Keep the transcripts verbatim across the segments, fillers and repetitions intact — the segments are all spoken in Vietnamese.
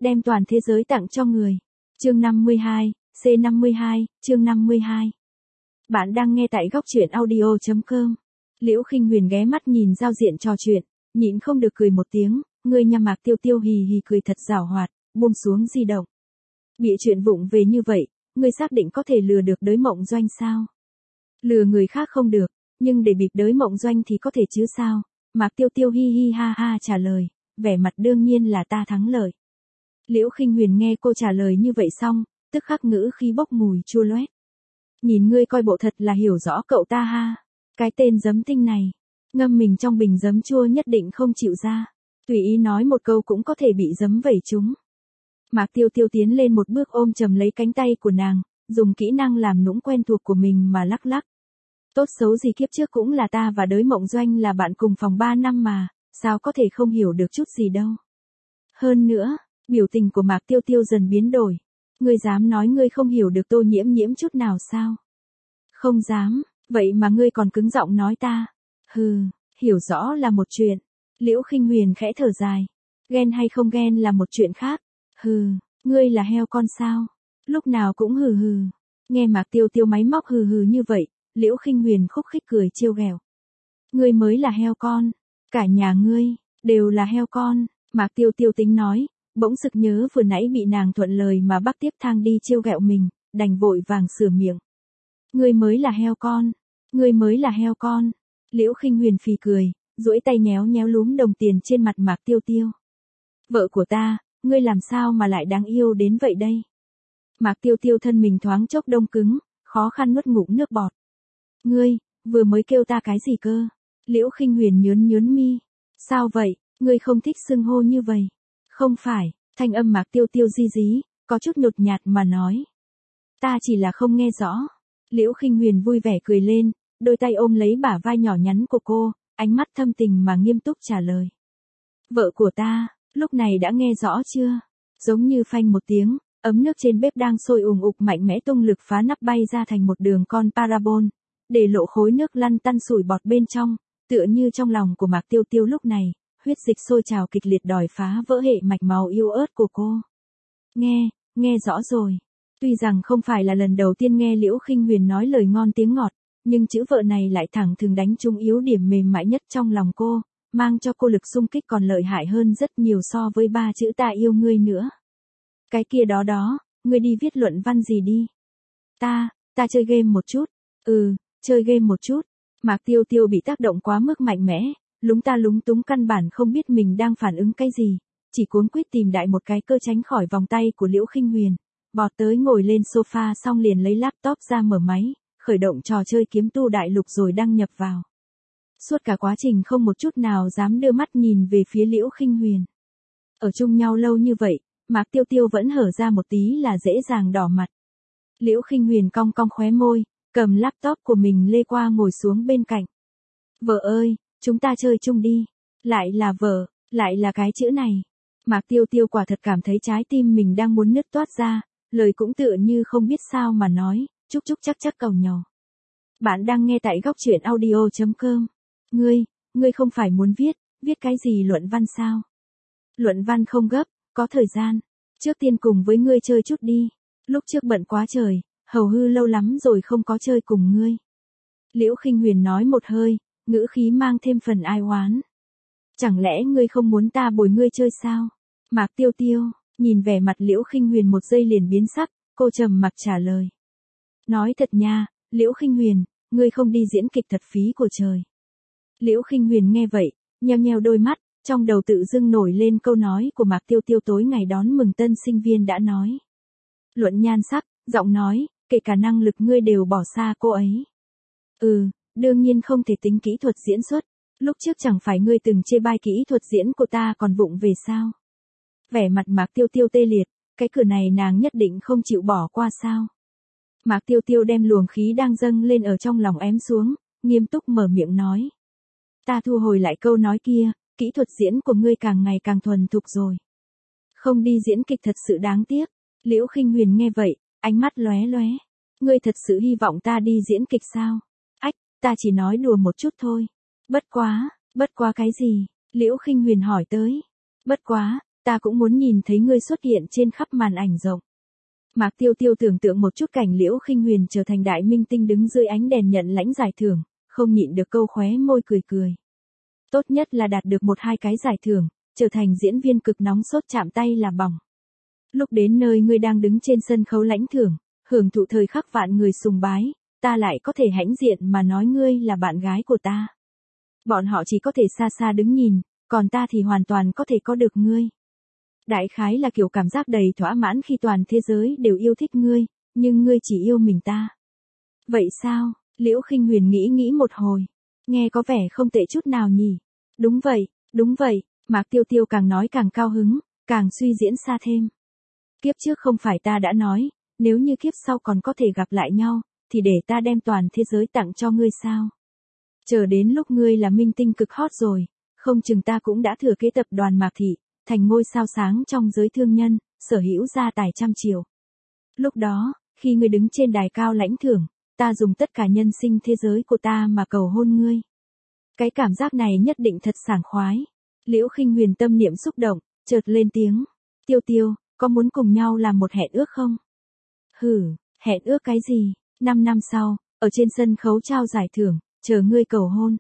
đem toàn thế giới tặng cho người. Chương năm mươi hai, C năm mươi hai, chương năm mươi hai. Bạn đang nghe tại góc truyện audio chấm com. Liễu Khinh Huyền ghé mắt nhìn giao diện trò chuyện, nhịn không được cười một tiếng, ngươi nha. Mạc Tiêu Tiêu hì hì cười thật giảo hoạt, buông xuống di động. Bịa chuyện vụng về như vậy, ngươi xác định có thể lừa được Đới Mộng Doanh sao? Lừa người khác không được, nhưng để bịp Đới Mộng Doanh thì có thể chứ sao? Mạc Tiêu Tiêu hi hi ha ha trả lời, vẻ mặt đương nhiên là ta thắng lợi. Liễu Khinh Huyền nghe cô trả lời như vậy xong, tức khắc ngữ khí bốc mùi chua loét. Nhìn ngươi coi bộ thật là hiểu rõ cậu ta ha. Cái tên giấm tinh này, ngâm mình trong bình giấm chua nhất định không chịu ra. Tùy ý nói một câu cũng có thể bị giấm vẩy trúng. Mạc Tiêu Tiêu tiến lên một bước ôm chầm lấy cánh tay của nàng, dùng kỹ năng làm nũng quen thuộc của mình mà lắc lắc. Tốt xấu gì kiếp trước cũng là ta và Đới Mộng Doanh là bạn cùng phòng ba năm mà, sao có thể không hiểu được chút gì đâu. Hơn nữa, biểu tình của Mạc Tiêu Tiêu dần biến đổi. Ngươi dám nói ngươi không hiểu được Tô Nhiễm Nhiễm chút nào sao? Không dám, vậy mà ngươi còn cứng giọng nói ta. Hừ, hiểu rõ là một chuyện. Liễu Khinh Huyền khẽ thở dài. Ghen hay không ghen là một chuyện khác. Hừ, ngươi là heo con sao? Lúc nào cũng hừ hừ. Nghe Mạc Tiêu Tiêu máy móc hừ hừ như vậy, Liễu Khinh Huyền khúc khích cười trêu ghẹo. Ngươi mới là heo con, cả nhà ngươi đều là heo con. Mạc Tiêu Tiêu tính nói, bỗng sực nhớ vừa nãy bị nàng thuận lời mà bắt tiếp thang đi trêu ghẹo mình, đành vội vàng sửa miệng. Ngươi mới là heo con, ngươi mới là heo con. Liễu Khinh Huyền phì cười, duỗi tay nhéo nhéo lúm đồng tiền trên mặt Mạc Tiêu Tiêu. Vợ của ta, ngươi làm sao mà lại đáng yêu đến vậy đây? Mạc Tiêu Tiêu thân mình thoáng chốc đông cứng, khó khăn nuốt ngụm nước bọt. Ngươi, vừa mới kêu ta cái gì cơ? Liễu Khinh Huyền nhớn nhớn mi. Sao vậy, ngươi không thích xưng hô như vậy? Không phải, thanh âm Mạc Tiêu Tiêu di dí, có chút nhột nhạt mà nói. Ta chỉ là không nghe rõ. Liễu Khinh Huyền vui vẻ cười lên, đôi tay ôm lấy bả vai nhỏ nhắn của cô, ánh mắt thâm tình mà nghiêm túc trả lời. Vợ của ta, lúc này đã nghe rõ chưa? Giống như phanh một tiếng, ấm nước trên bếp đang sôi ùn ục mạnh mẽ tung lực phá nắp bay ra thành một đường con parabol, để lộ khối nước lăn tăn sủi bọt bên trong, tựa như trong lòng của Mạc Tiêu Tiêu lúc này, huyết dịch sôi trào kịch liệt đòi phá vỡ hệ mạch máu yếu ớt của cô. Nghe, nghe rõ rồi. Tuy rằng không phải là lần đầu tiên nghe Liễu Khinh Huyền nói lời ngon tiếng ngọt, nhưng chữ vợ này lại thẳng thừng đánh trúng yếu điểm mềm mại nhất trong lòng cô, mang cho cô lực xung kích còn lợi hại hơn rất nhiều so với ba chữ ta yêu ngươi nữa. Cái kia đó đó, ngươi đi viết luận văn gì đi. Ta, ta chơi game một chút. Ừ, chơi game một chút. Mạc Tiêu Tiêu bị tác động quá mức mạnh mẽ, lúng ta lúng túng căn bản không biết mình đang phản ứng cái gì, chỉ cuống quýt tìm đại một cái cơ tránh khỏi vòng tay của Liễu Khinh Huyền, bọt tới ngồi lên sofa xong liền lấy laptop ra mở máy, khởi động trò chơi kiếm tu đại lục rồi đăng nhập vào. Suốt cả quá trình không một chút nào dám đưa mắt nhìn về phía Liễu Khinh Huyền. Ở chung nhau lâu như vậy, Mạc Tiêu Tiêu vẫn hở ra một tí là dễ dàng đỏ mặt. Liễu Khinh Huyền cong cong khóe môi, cầm laptop của mình lê qua ngồi xuống bên cạnh. Vợ ơi, chúng ta chơi chung đi. Lại là vợ, lại là cái chữ này. Mạc Tiêu Tiêu quả thật cảm thấy trái tim mình đang muốn nứt toát ra, lời cũng tựa như không biết sao mà nói, chúc chúc chắc chắc cầu nhỏ. Bạn đang nghe tại góc truyện audio chấm com. Ngươi, ngươi không phải muốn viết, viết cái gì luận văn sao? Luận văn không gấp, có thời gian. Trước tiên cùng với ngươi chơi chút đi. Lúc trước bận quá trời, hầu hư lâu lắm rồi không có chơi cùng ngươi. Liễu Khinh Huyền nói một hơi, ngữ khí mang thêm phần ai oán. Chẳng lẽ ngươi không muốn ta bồi ngươi chơi sao? Mạc Tiêu Tiêu, nhìn vẻ mặt Liễu Khinh Huyền một giây liền biến sắc, cô trầm mặc trả lời. Nói thật nha, Liễu Khinh Huyền, ngươi không đi diễn kịch thật phí của trời. Liễu Khinh Huyền nghe vậy, nheo nheo đôi mắt, trong đầu tự dưng nổi lên câu nói của Mạc Tiêu Tiêu tối ngày đón mừng tân sinh viên đã nói. Luận nhan sắc, giọng nói, kể cả năng lực ngươi đều bỏ xa cô ấy. Ừ, đương nhiên không thể tính kỹ thuật diễn xuất, lúc trước chẳng phải ngươi từng chê bai kỹ thuật diễn của ta còn vụng về sao? Vẻ mặt Mạc Tiêu Tiêu tê liệt, cái cửa này nàng nhất định không chịu bỏ qua sao? Mạc Tiêu Tiêu đem luồng khí đang dâng lên ở trong lòng ém xuống, nghiêm túc mở miệng nói. Ta thu hồi lại câu nói kia, kỹ thuật diễn của ngươi càng ngày càng thuần thục rồi. Không đi diễn kịch thật sự đáng tiếc. Liễu Khinh Huyền nghe vậy, ánh mắt lóe lóe. Ngươi thật sự hy vọng ta đi diễn kịch sao? Ách, ta chỉ nói đùa một chút thôi. Bất quá, bất quá cái gì? Liễu Khinh Huyền hỏi tới. Bất quá, ta cũng muốn nhìn thấy ngươi xuất hiện trên khắp màn ảnh rộng. Mạc Tiêu Tiêu tưởng tượng một chút cảnh Liễu Khinh Huyền trở thành đại minh tinh đứng dưới ánh đèn nhận lãnh giải thưởng, không nhịn được câu khóe môi cười cười. Tốt nhất là đạt được một hai cái giải thưởng, trở thành diễn viên cực nóng sốt chạm tay là bỏng. Lúc đến nơi ngươi đang đứng trên sân khấu lãnh thưởng, hưởng thụ thời khắc vạn người sùng bái, ta lại có thể hãnh diện mà nói ngươi là bạn gái của ta. Bọn họ chỉ có thể xa xa đứng nhìn, còn ta thì hoàn toàn có thể có được ngươi. Đại khái là kiểu cảm giác đầy thỏa mãn khi toàn thế giới đều yêu thích ngươi, nhưng ngươi chỉ yêu mình ta. Vậy sao? Liễu Khinh Huyền nghĩ nghĩ một hồi. Nghe có vẻ không tệ chút nào nhỉ? Đúng vậy, đúng vậy, Mạc Tiêu Tiêu càng nói càng cao hứng, càng suy diễn xa thêm. Kiếp trước không phải ta đã nói, nếu như kiếp sau còn có thể gặp lại nhau, thì để ta đem toàn thế giới tặng cho ngươi sao? Chờ đến lúc ngươi là minh tinh cực hot rồi, không chừng ta cũng đã thừa kế tập đoàn Mạc Thị, thành ngôi sao sáng trong giới thương nhân, sở hữu gia tài trăm triệu. Lúc đó, khi ngươi đứng trên đài cao lãnh thưởng, ta dùng tất cả nhân sinh thế giới của ta mà cầu hôn ngươi. Cái cảm giác này nhất định thật sảng khoái. Liễu Khinh Huyền tâm niệm xúc động, chợt lên tiếng. Tiêu Tiêu, có muốn cùng nhau làm một hẹn ước không? Hử, hẹn ước cái gì? Năm năm sau, ở trên sân khấu trao giải thưởng, chờ ngươi cầu hôn.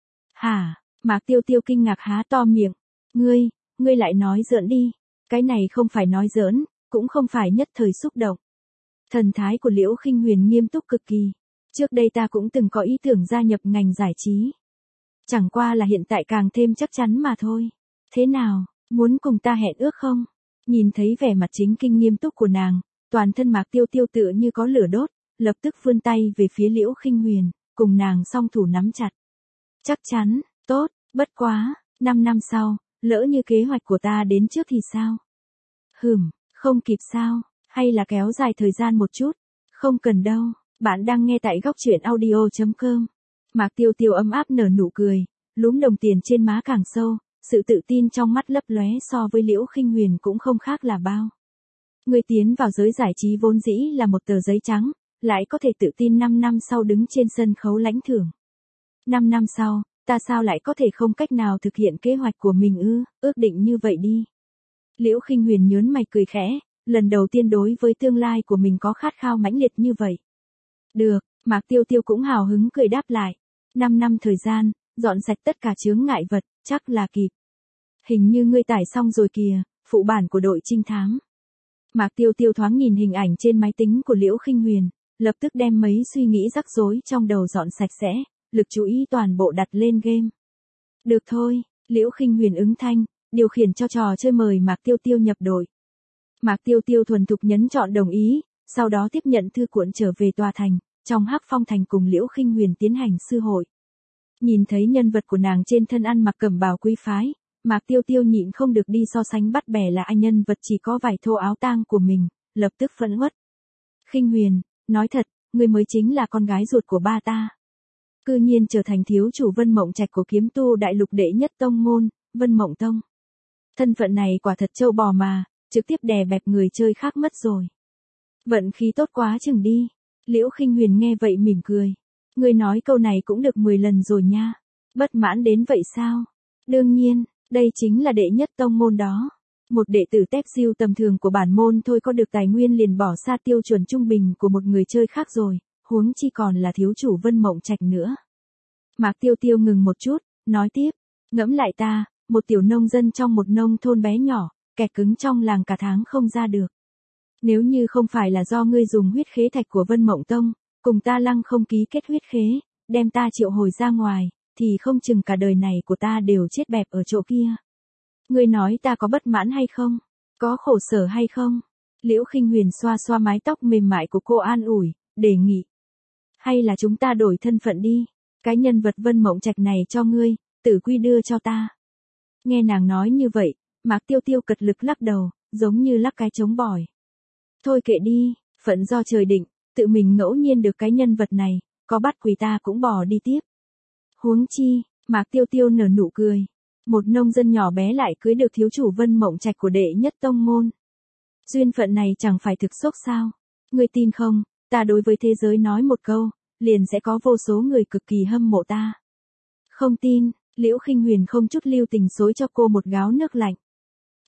Hả? Mạc Tiêu Tiêu kinh ngạc há to miệng. Ngươi, ngươi lại nói giỡn đi. Cái này không phải nói giỡn, cũng không phải nhất thời xúc động. Thần thái của Liễu Khinh Huyền nghiêm túc cực kỳ. Trước đây ta cũng từng có ý tưởng gia nhập ngành giải trí. Chẳng qua là hiện tại càng thêm chắc chắn mà thôi. Thế nào, muốn cùng ta hẹn ước không? Nhìn thấy vẻ mặt chính kinh nghiêm túc của nàng, toàn thân Mạc Tiêu Tiêu tựa như có lửa đốt, lập tức vươn tay về phía Liễu Khinh Huyền, cùng nàng song thủ nắm chặt. Chắc chắn, tốt, bất quá, năm năm sau, lỡ như kế hoạch của ta đến trước thì sao? Hừm, không kịp sao, hay là kéo dài thời gian một chút? Không cần đâu, bạn đang nghe tại góc truyện audio chấm com. Mạc Tiêu Tiêu ấm áp nở nụ cười, lúm đồng tiền trên má càng sâu, sự tự tin trong mắt lấp lóe so với Liễu Khinh Huyền cũng không khác là bao. Người tiến vào giới giải trí vốn dĩ là một tờ giấy trắng, lại có thể tự tin năm năm sau đứng trên sân khấu lãnh thưởng. năm năm sau, ta sao lại có thể không cách nào thực hiện kế hoạch của mình ư, ước định như vậy đi. Liễu Khinh Huyền nhớn mày cười khẽ, lần đầu tiên đối với tương lai của mình có khát khao mãnh liệt như vậy. Được, Mạc Tiêu Tiêu cũng hào hứng cười đáp lại. năm năm thời gian, dọn sạch tất cả chướng ngại vật, chắc là kịp. Hình như ngươi tải xong rồi kìa, phụ bản của đội trinh thám. Mạc Tiêu Tiêu thoáng nhìn hình ảnh trên máy tính của Liễu Khinh Huyền, lập tức đem mấy suy nghĩ rắc rối trong đầu dọn sạch sẽ, lực chú ý toàn bộ đặt lên game. Được thôi, Liễu Khinh Huyền ứng thanh, điều khiển cho trò chơi mời Mạc Tiêu Tiêu nhập đội. Mạc Tiêu Tiêu thuần thục nhấn chọn đồng ý, sau đó tiếp nhận thư cuộn trở về tòa thành, trong Hắc Phong thành cùng Liễu Khinh Huyền tiến hành sư hội. Nhìn thấy nhân vật của nàng trên thân ăn mặc cẩm bào quý phái, Mạc Tiêu Tiêu nhịn không được đi so sánh bắt bẻ là ai nhân vật chỉ có vài thô áo tang của mình, lập tức phẫn uất. Khinh Huyền, nói thật, ngươi mới chính là con gái ruột của ba ta. Cư nhiên trở thành thiếu chủ Vân Mộng Trạch của kiếm tu đại lục đệ nhất tông môn, Vân Mộng Tông. Thân phận này quả thật trâu bò mà, trực tiếp đè bẹp người chơi khác mất rồi. Vận khí tốt quá chừng đi. Liễu Khinh Huyền nghe vậy mỉm cười. Ngươi nói câu này cũng được mười lần rồi nha. Bất mãn đến vậy sao? Đương nhiên, đây chính là đệ nhất tông môn đó. Một đệ tử tép siêu tầm thường của bản môn thôi có được tài nguyên liền bỏ xa tiêu chuẩn trung bình của một người chơi khác rồi, huống chi còn là thiếu chủ Vân Mộng Trạch nữa. Mạc Tiêu Tiêu ngừng một chút, nói tiếp, ngẫm lại ta, một tiểu nông dân trong một nông thôn bé nhỏ, kẹt cứng trong làng cả tháng không ra được. Nếu như không phải là do ngươi dùng huyết khế thạch của Vân Mộng Tông, cùng ta lăng không ký kết huyết khế, đem ta triệu hồi ra ngoài, thì không chừng cả đời này của ta đều chết bẹp ở chỗ kia. Ngươi nói ta có bất mãn hay không? Có khổ sở hay không? Liễu Khinh Huyền xoa xoa mái tóc mềm mại của cô an ủi, đề nghị. Hay là chúng ta đổi thân phận đi, cái nhân vật Vân Mộng Trạch này cho ngươi, Tử Quy đưa cho ta. Nghe nàng nói như vậy, Mạc Tiêu Tiêu cật lực lắc đầu, giống như lắc cái trống bỏi. Thôi kệ đi, phận do trời định, tự mình ngẫu nhiên được cái nhân vật này, có bắt quỳ ta cũng bỏ đi tiếp. Huống chi, Mạc Tiêu Tiêu nở nụ cười. Một nông dân nhỏ bé lại cưới được thiếu chủ Vân Mộng Trạch của đệ nhất tông môn. Duyên phận này chẳng phải thực sốc sao? Ngươi tin không, ta đối với thế giới nói một câu, liền sẽ có vô số người cực kỳ hâm mộ ta. Không tin, Liễu Khinh Huyền không chút lưu tình xối cho cô một gáo nước lạnh.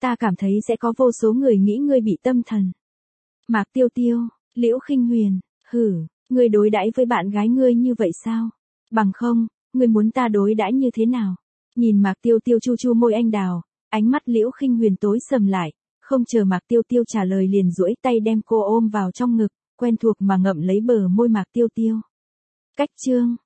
Ta cảm thấy sẽ có vô số người nghĩ ngươi bị tâm thần. Mạc Tiêu Tiêu, Liễu Khinh Huyền, hử, ngươi đối đãi với bạn gái ngươi như vậy sao? Bằng không, ngươi muốn ta đối đãi như thế nào? Nhìn Mạc Tiêu Tiêu chu chu môi anh đào, ánh mắt Liễu Khinh Huyền tối sầm lại, không chờ Mạc Tiêu Tiêu trả lời liền duỗi tay đem cô ôm vào trong ngực, quen thuộc mà ngậm lấy bờ môi Mạc Tiêu Tiêu. Cách chương